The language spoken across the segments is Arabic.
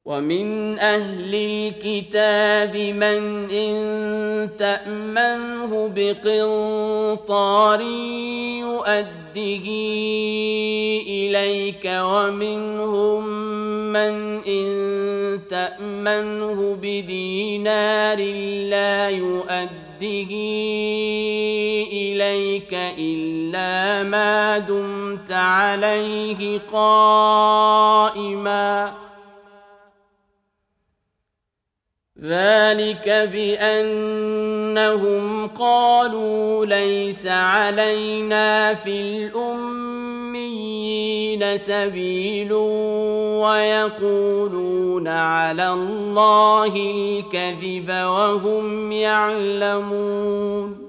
ومن أهل الكتاب من إن تأمنه بقنطار يؤده إليك ومنهم من إن تأمنه بدينار لا يؤده إليك إلا ما دمت عليه قائما ذلك بأنهم قالوا ليس علينا في الأميين سبيل ويقولون على الله الكذب وهم يعلمون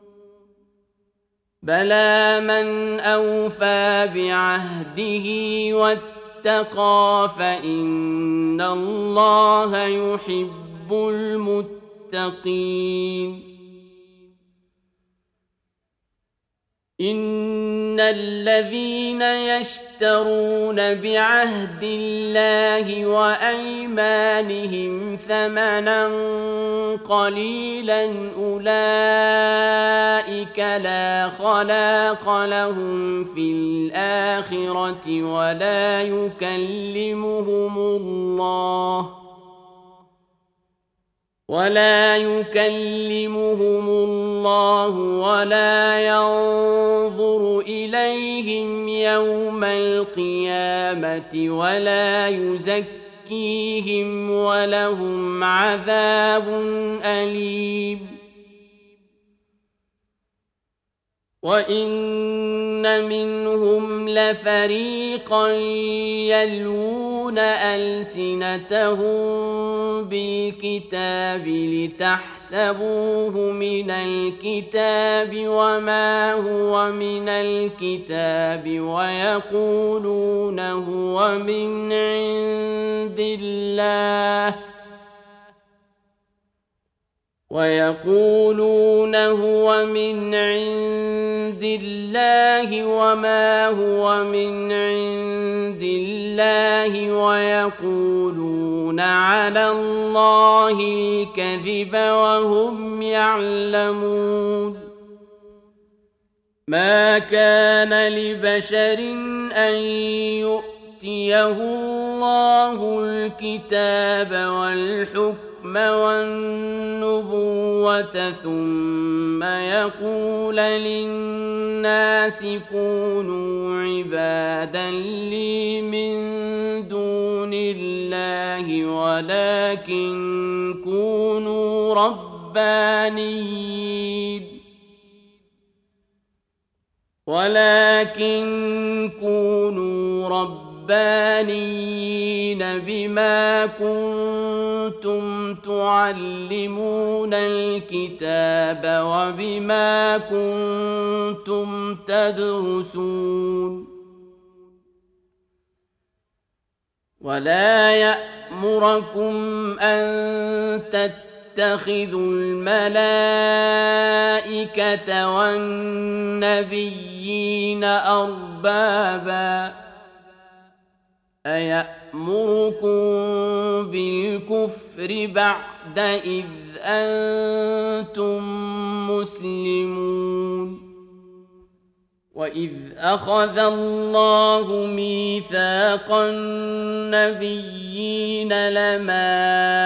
بلى من أوفى بعهده واتقى فإن الله يحب المتقين إن الذين يشترون بعهد الله وأيمانهم ثمنا قليلا أولئك لا خلاق لهم في الآخرة ولا يكلمهم الله ولا ينظر إليهم يوم القيامة ولا يزكيهم ولهم عذاب أليم وإن منهم لفريقا يلوون ألسنتهم بالكتاب لتحسبوه من الكتاب وما هو من الكتاب ويقولون هو من عند الله وما هو من عند الله ويقولون على الله الكذب وهم يعلمون ما كان لبشر أن يؤتيه الله الكتاب والحكم والنبوة ثم يقول للناس كونوا عبادا لي من دون الله ولكن كونوا ربانيين بما كنتم تعلمون الكتاب وبما كنتم تدرسون ولا يأمركم أن تتخذوا الملائكة والنبيين أربابا أيأمركم بالكفر بعد إذ أنتم مسلمون وإذ أخذ الله ميثاق النبيين لما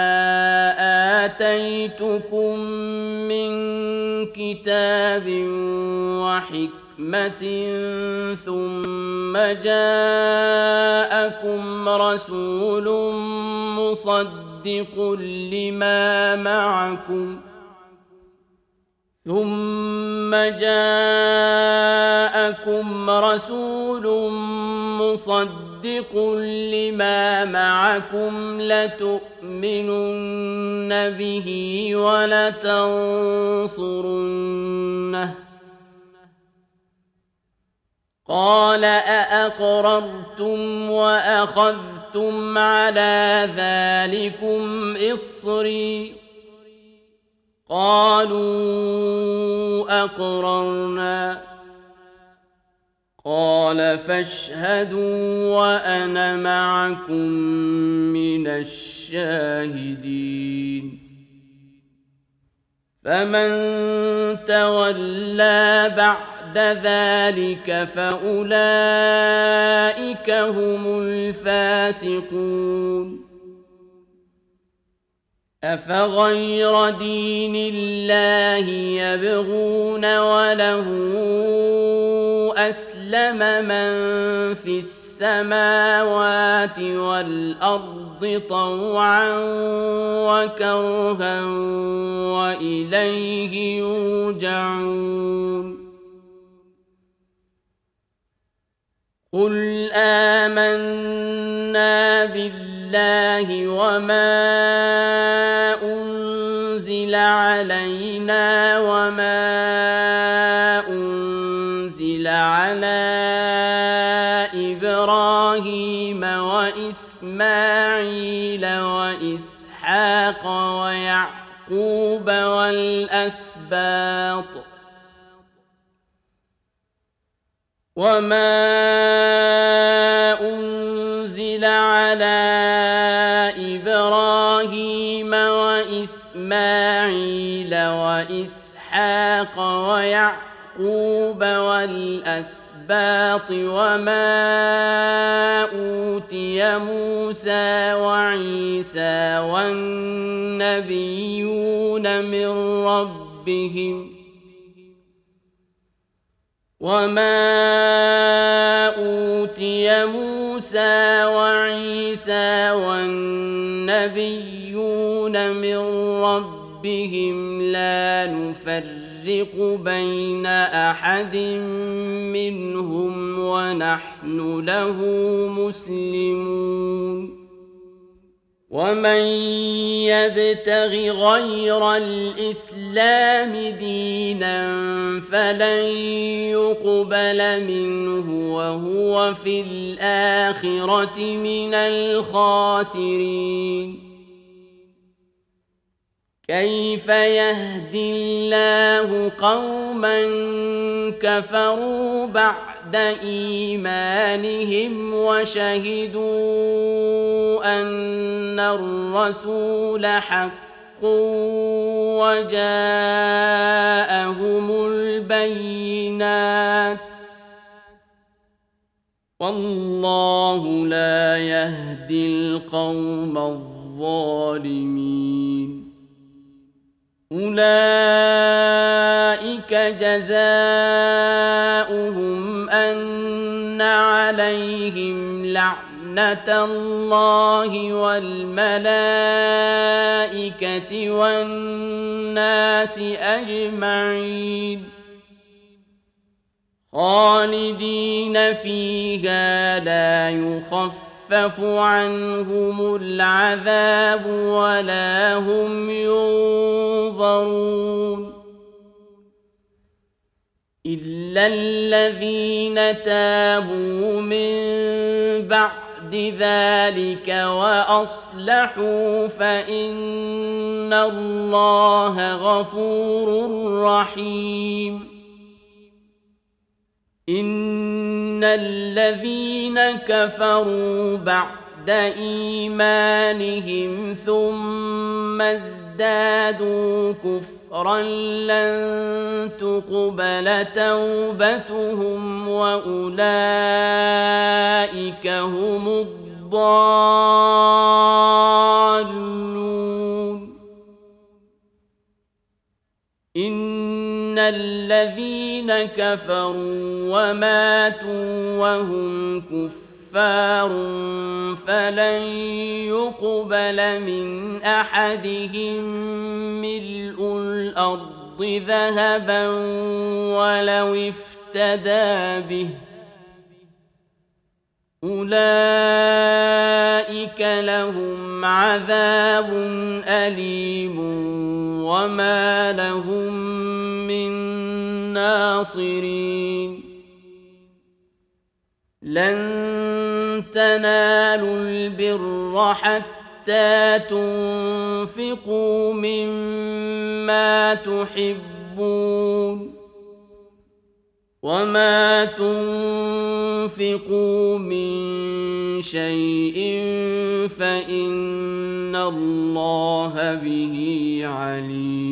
آتيتكم من كتاب وحكمة ثم جاءكم رسول مصدق لما معكم لتؤمنن به ولتنصرنه قال أأقررتم وأخذتم على ذلكم إصري قالوا أقررنا قال فاشهدوا وأنا معكم من الشاهدين فمن تولى بعد ذلك فأولئك هم الفاسقون أفغير دين الله يبغون وله أسلم من في السماوات والأرض طوعا وكرها وإليه يرجعون قل آمنا بالله وما أنزل علينا وما أنزل على إبراهيم وإسماعيل وإسحاق ويعقوب والأسباط وما أنزل على إبراهيم وإسماعيل وإسحاق ويعقوب والأسباط وما أوتي موسى وعيسى والنبيون من ربهم وما أوتي موسى وعيسى والنبيون من ربهم لا نفرق بين أحد منهم ونحن له مسلمون ومن يبتغ غير الإسلام دينا فلن يقبل منه وهو في الآخرة من الخاسرين كيف يهدي الله قوما كفروا بعد إيمانهم وشهدوا أن الرسول حق وجاءهم البينات والله لا يهدي القوم الظالمين أولئك جزاؤهم أن عليهم لعنة الله والملائكة والناس أجمعين خالدين فيها لا يخفف عنهم العذاب ولا هم ينظرون إلا الذين تابوا من بعد ذلك وأصلحوا فإن الله غفور رحيم إن الذين كفروا بعد إيمانهم ثم ازدادوا كفرا لن تقبل توبتهم وأولئك هم الضالون إن الذين كفروا وماتوا وهم كفار فلن يقبل من أحدهم ملء الأرض ذهبا ولو افتدى به أولئك لهم عذاب أليم وما لهم من ناصرين لن تنالوا البر حتى تنفقوا مما تحبون وما تنفقوا من شيء فإن الله به عليم.